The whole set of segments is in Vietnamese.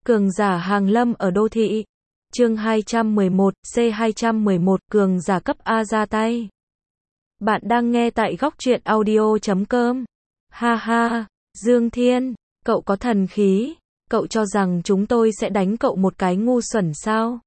Cường giả hàng lâm ở đô thị. Chương 211, C211, cường giả cấp A ra tay. Bạn đang nghe tại góc truyện audio.com. Ha ha, Dương Thiên, cậu có thần khí, cậu cho rằng chúng tôi sẽ đánh cậu một cái ngu xuẩn sao?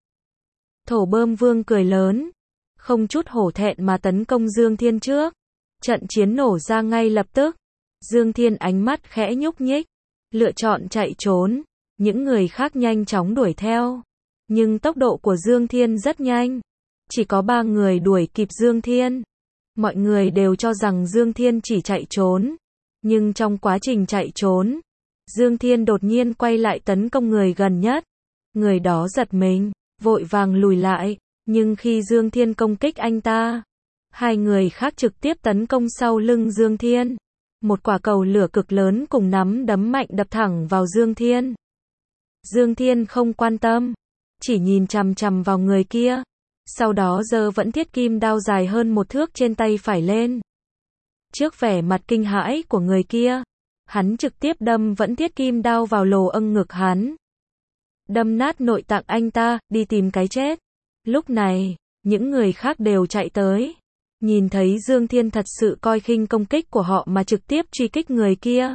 Thổ Bơm Vương cười lớn, không chút hổ thẹn mà tấn công Dương Thiên trước. Trận chiến nổ ra ngay lập tức. Dương Thiên ánh mắt khẽ nhúc nhích, lựa chọn chạy trốn. Những người khác nhanh chóng đuổi theo. Nhưng tốc độ của Dương Thiên rất nhanh. Chỉ có 3 người đuổi kịp Dương Thiên. Mọi người đều cho rằng Dương Thiên chỉ chạy trốn. Nhưng trong quá trình chạy trốn, Dương Thiên đột nhiên quay lại tấn công người gần nhất. Người đó giật mình, vội vàng lùi lại. Nhưng khi Dương Thiên công kích anh ta, 2 người khác trực tiếp tấn công sau lưng Dương Thiên. Một quả cầu lửa cực lớn cùng nắm đấm mạnh đập thẳng vào Dương Thiên. Dương Thiên không quan tâm, chỉ nhìn chằm chằm vào người kia. Sau đó giơ vẫn thiết kim đao dài hơn 1 thước trên tay phải lên. Trước vẻ mặt kinh hãi của người kia, hắn trực tiếp đâm vẫn thiết kim đao vào lồ âng ngực hắn. Đâm nát nội tạng anh ta, đi tìm cái chết. Lúc này, những người khác đều chạy tới. Nhìn thấy Dương Thiên thật sự coi khinh công kích của họ mà trực tiếp truy kích người kia.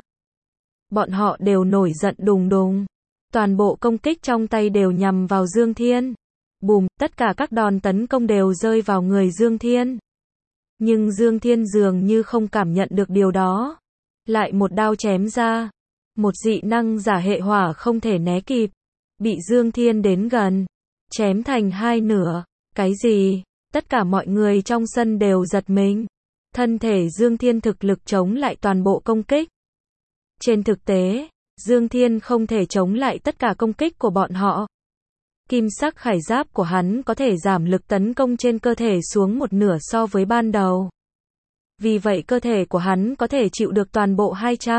Bọn họ đều nổi giận đùng đùng. Toàn bộ công kích trong tay đều nhằm vào Dương Thiên. Bùm, tất cả các đòn tấn công đều rơi vào người Dương Thiên. Nhưng Dương Thiên dường như không cảm nhận được điều đó. Lại một đao chém ra. Một dị năng giả hệ hỏa không thể né kịp. Bị Dương Thiên đến gần. Chém thành 2 nửa. Cái gì? Tất cả mọi người trong sân đều giật mình. Thân thể Dương Thiên thực lực chống lại toàn bộ công kích. Trên thực tế, Dương Thiên không thể chống lại tất cả công kích của bọn họ. Kim sắc khải giáp của hắn có thể giảm lực tấn công trên cơ thể xuống 1/2 so với ban đầu. Vì vậy cơ thể của hắn có thể chịu được toàn bộ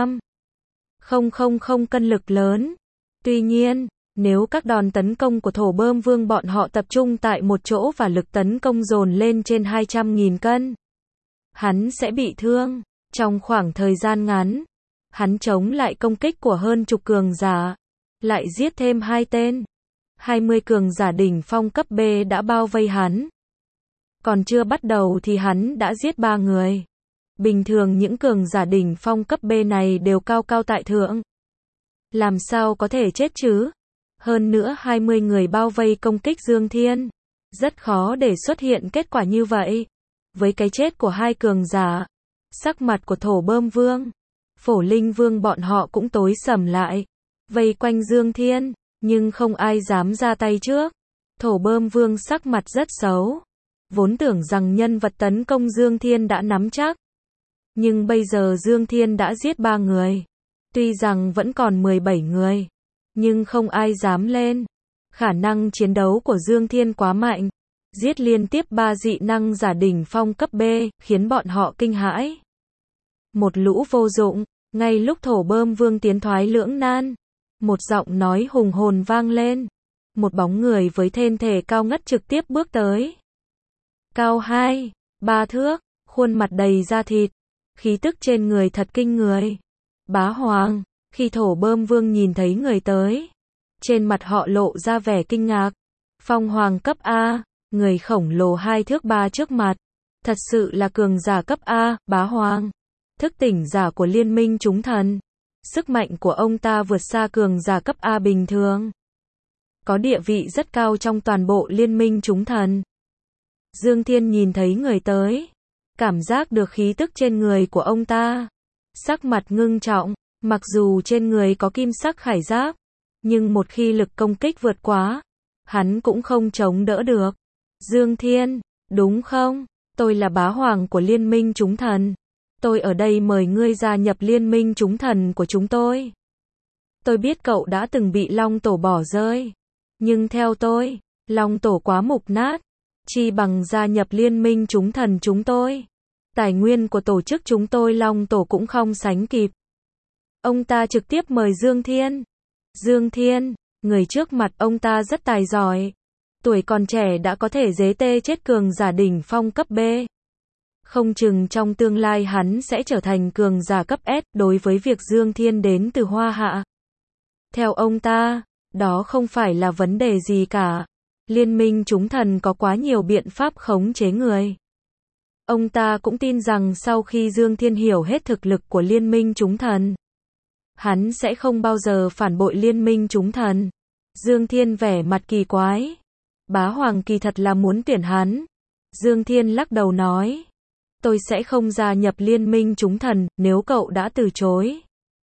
200,000 cân lực lớn. Tuy nhiên, nếu các đòn tấn công của Thổ Bơm Vương bọn họ tập trung tại một chỗ và lực tấn công dồn lên trên 200.000 cân, hắn sẽ bị thương. Trong khoảng thời gian ngắn, hắn chống lại công kích của hơn chục cường giả, lại giết thêm 2 tên. 20 cường giả đỉnh phong cấp B đã bao vây hắn. Còn chưa bắt đầu thì hắn đã giết 3 người. Bình thường những cường giả đỉnh phong cấp B này đều cao cao tại thượng. Làm sao có thể chết chứ? Hơn nữa 20 người bao vây công kích Dương Thiên. Rất khó để xuất hiện kết quả như vậy. Với cái chết của 2 cường giả, sắc mặt của Thổ Bơm Vương, Phổ Linh Vương bọn họ cũng tối sầm lại. Vây quanh Dương Thiên, nhưng không ai dám ra tay trước. Thổ Bơm Vương sắc mặt rất xấu. Vốn tưởng rằng nhân vật tấn công Dương Thiên đã nắm chắc. Nhưng bây giờ Dương Thiên đã giết 3 người. Tuy rằng vẫn còn 17 người. Nhưng không ai dám lên. Khả năng chiến đấu của Dương Thiên quá mạnh. Giết liên tiếp 3 dị năng giả đỉnh phong cấp B, khiến bọn họ kinh hãi. Một lũ vô dụng. Ngay lúc Thổ Bơm Vương tiến thoái lưỡng nan, một giọng nói hùng hồn vang lên. Một bóng người với thân thể cao ngất trực tiếp bước tới. Cao 2-3 thước, khuôn mặt đầy da thịt. Khí tức trên người thật kinh người. Bá Hoàng. Khi Thổ Bơm Vương nhìn thấy người tới, trên mặt họ lộ ra vẻ kinh ngạc. Phong Hoàng cấp A, người khổng lồ 2 thước 3 trước mặt. Thật sự là cường giả cấp A, Bá Hoàng. Thức tỉnh giả của Liên minh chúng thần. Sức mạnh của ông ta vượt xa cường giả cấp A bình thường. Có địa vị rất cao trong toàn bộ Liên minh chúng thần. Dương Thiên nhìn thấy người tới. Cảm giác được khí tức trên người của ông ta. Sắc mặt ngưng trọng. Mặc dù trên người có kim sắc khải giáp, nhưng một khi lực công kích vượt quá, hắn cũng không chống đỡ được. Dương Thiên, đúng không? Tôi là Bá Hoàng của Liên minh chúng thần. Tôi ở đây mời ngươi gia nhập Liên minh chúng thần của chúng tôi. Tôi biết cậu đã từng bị Long Tổ bỏ rơi. Nhưng theo tôi, Long Tổ quá mục nát. Chi bằng gia nhập Liên minh chúng thần chúng tôi. Tài nguyên của tổ chức chúng tôi Long Tổ cũng không sánh kịp. Ông ta trực tiếp mời Dương Thiên. Dương Thiên, người trước mặt ông ta rất tài giỏi. Tuổi còn trẻ đã có thể giết chết cường giả đỉnh phong cấp B. Không chừng trong tương lai hắn sẽ trở thành cường giả cấp S. Đối với việc Dương Thiên đến từ Hoa Hạ, theo ông ta, Đó không phải là vấn đề gì cả. Liên minh chúng thần có quá nhiều biện pháp khống chế người. Ông ta cũng tin rằng sau khi Dương Thiên hiểu hết thực lực của liên minh chúng thần, hắn sẽ không bao giờ phản bội liên minh chúng thần. Dương Thiên vẻ mặt kỳ quái. Bá Hoàng kỳ thật là muốn tuyển hắn. Dương Thiên lắc đầu nói. Tôi sẽ không gia nhập liên minh chúng thần, nếu cậu đã từ chối.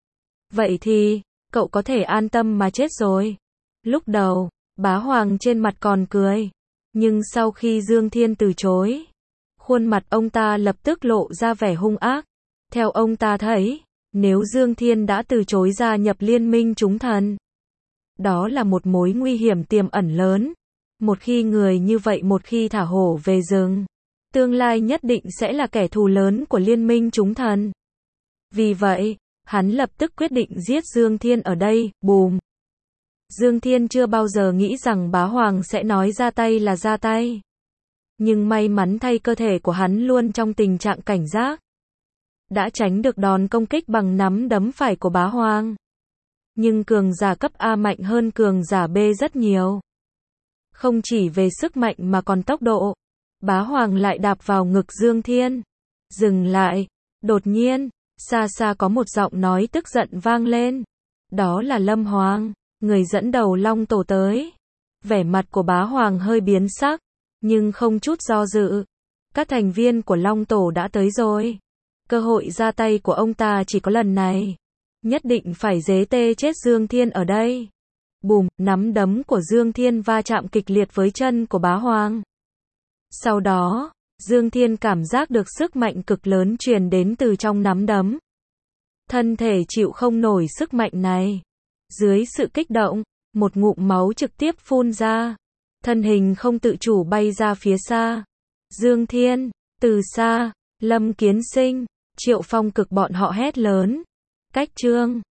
Vậy thì, cậu có thể an tâm mà chết rồi. Lúc đầu, Bá Hoàng trên mặt còn cười. Nhưng sau khi Dương Thiên từ chối, khuôn mặt ông ta lập tức lộ ra vẻ hung ác. Theo ông ta thấy, nếu Dương Thiên đã từ chối gia nhập liên minh chúng thần, đó là một mối nguy hiểm tiềm ẩn lớn. Một khi người như vậy một khi thả hổ về rừng, tương lai nhất định sẽ là kẻ thù lớn của liên minh chúng thần. Vì vậy, hắn lập tức quyết định giết Dương Thiên ở đây, bùm. Dương Thiên chưa bao giờ nghĩ rằng Bá Hoàng sẽ nói ra tay là ra tay. Nhưng may mắn thay cơ thể của hắn luôn trong tình trạng cảnh giác, đã tránh được đòn công kích bằng nắm đấm phải của Bá Hoàng. Nhưng cường giả cấp A mạnh hơn cường giả B rất nhiều. Không chỉ về sức mạnh mà còn tốc độ. Bá Hoàng lại đạp vào ngực Dương Thiên. Dừng lại. Đột nhiên, xa xa có một giọng nói tức giận vang lên. Đó là Lâm Hoàng, người dẫn đầu Long Tổ tới. Vẻ mặt của Bá Hoàng hơi biến sắc, nhưng không chút do dự. Các thành viên của Long Tổ đã tới rồi. Cơ hội ra tay của ông ta chỉ có lần này. Nhất định phải dế tê chết Dương Thiên ở đây. Bùm, nắm đấm của Dương Thiên va chạm kịch liệt với chân của Bá Hoàng. Sau đó, Dương Thiên cảm giác được sức mạnh cực lớn truyền đến từ trong nắm đấm. Thân thể chịu không nổi sức mạnh này. Dưới sự kích động, một ngụm máu trực tiếp phun ra. Thân hình không tự chủ bay ra phía xa. Dương Thiên, từ xa, Lâm Kiến Sinh, Triệu Phong Cực bọn họ hét lớn. Cách Trương.